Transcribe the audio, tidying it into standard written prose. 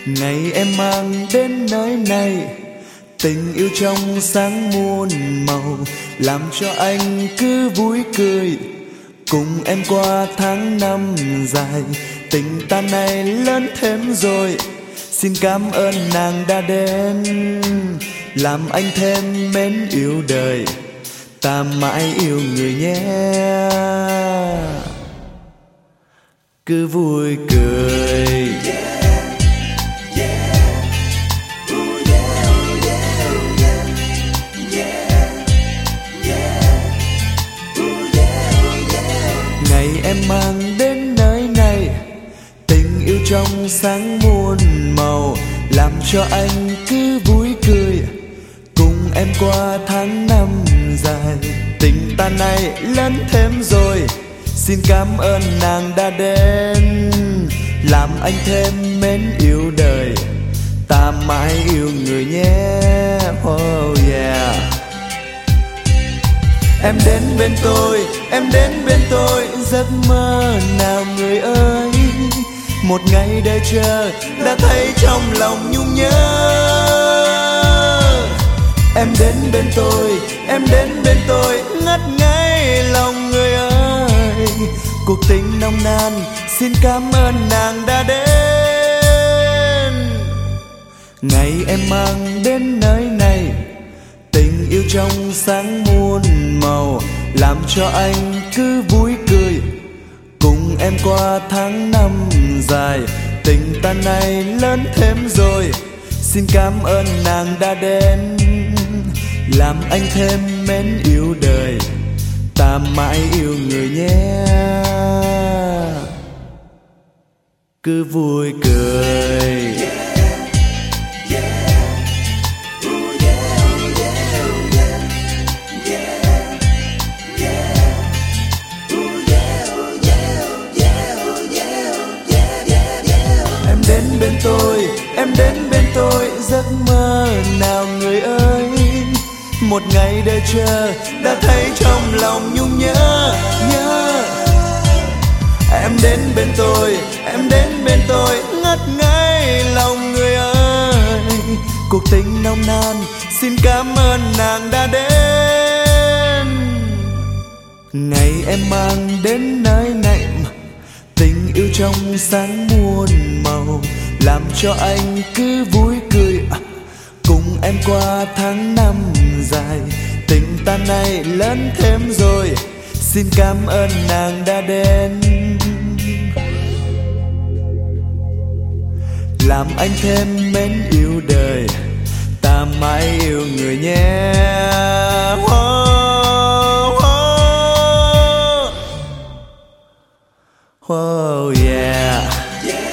Ngày em mang đến nơi này, tình yêu trong sáng muôn màu, làm cho anh cứ vui cười. Cùng em qua tháng năm dài, tình ta này lớn thêm rồi. Xin cảm ơn nàng đã đến, làm anh thêm mến yêu đời. Ta mãi yêu người nhé, cứ vui cười. Ngày em mang đến nơi này, tình yêu trong sáng muôn màu, làm cho anh cứ vui cười. Cùng em qua tháng năm dài, tình ta này lớn thêm rồi. Xin cảm ơn nàng đã đến, làm anh thêm mến yêu đời. Ta mãi yêu người nhé, oh yeah. Em đến bên tôi, em đến bên tôi, giấc mơ nào người ơi. Một ngày đợi chờ đã thấy trong lòng nhung nhớ. Em đến bên tôi, em đến bên tôi, ngất ngây lòng người ơi. Cuộc tình nồng nàn, xin cảm ơn nàng đã đến. Ngày em mang đến nơi này, tình yêu trong sáng muôn màu, làm cho anh cứ vui cười. Cùng em qua tháng năm dài, tình ta này lớn thêm rồi. Xin cảm ơn nàng đã đến, làm anh thêm mến yêu đời. Ta mãi yêu người nhé, cứ vui cười. Em đến bên tôi, em đến bên tôi, giấc mơ nào người ơi. Một ngày đợi chờ đã thấy trong lòng nhung nhớ, nhớ. Em đến bên tôi, em đến bên tôi, ngất ngây lòng người ơi. Cuộc tình nồng nàn, xin cảm ơn nàng đã đến. Ngày em mang đến nơi này, tình yêu trong sáng muôn màu, làm cho anh cứ vui cười. Cùng em qua tháng năm dài, tình ta này lớn thêm rồi. Xin cảm ơn nàng đã đến, làm anh thêm mến yêu đời. Ta mãi yêu người nhé, oh, oh, oh yeah.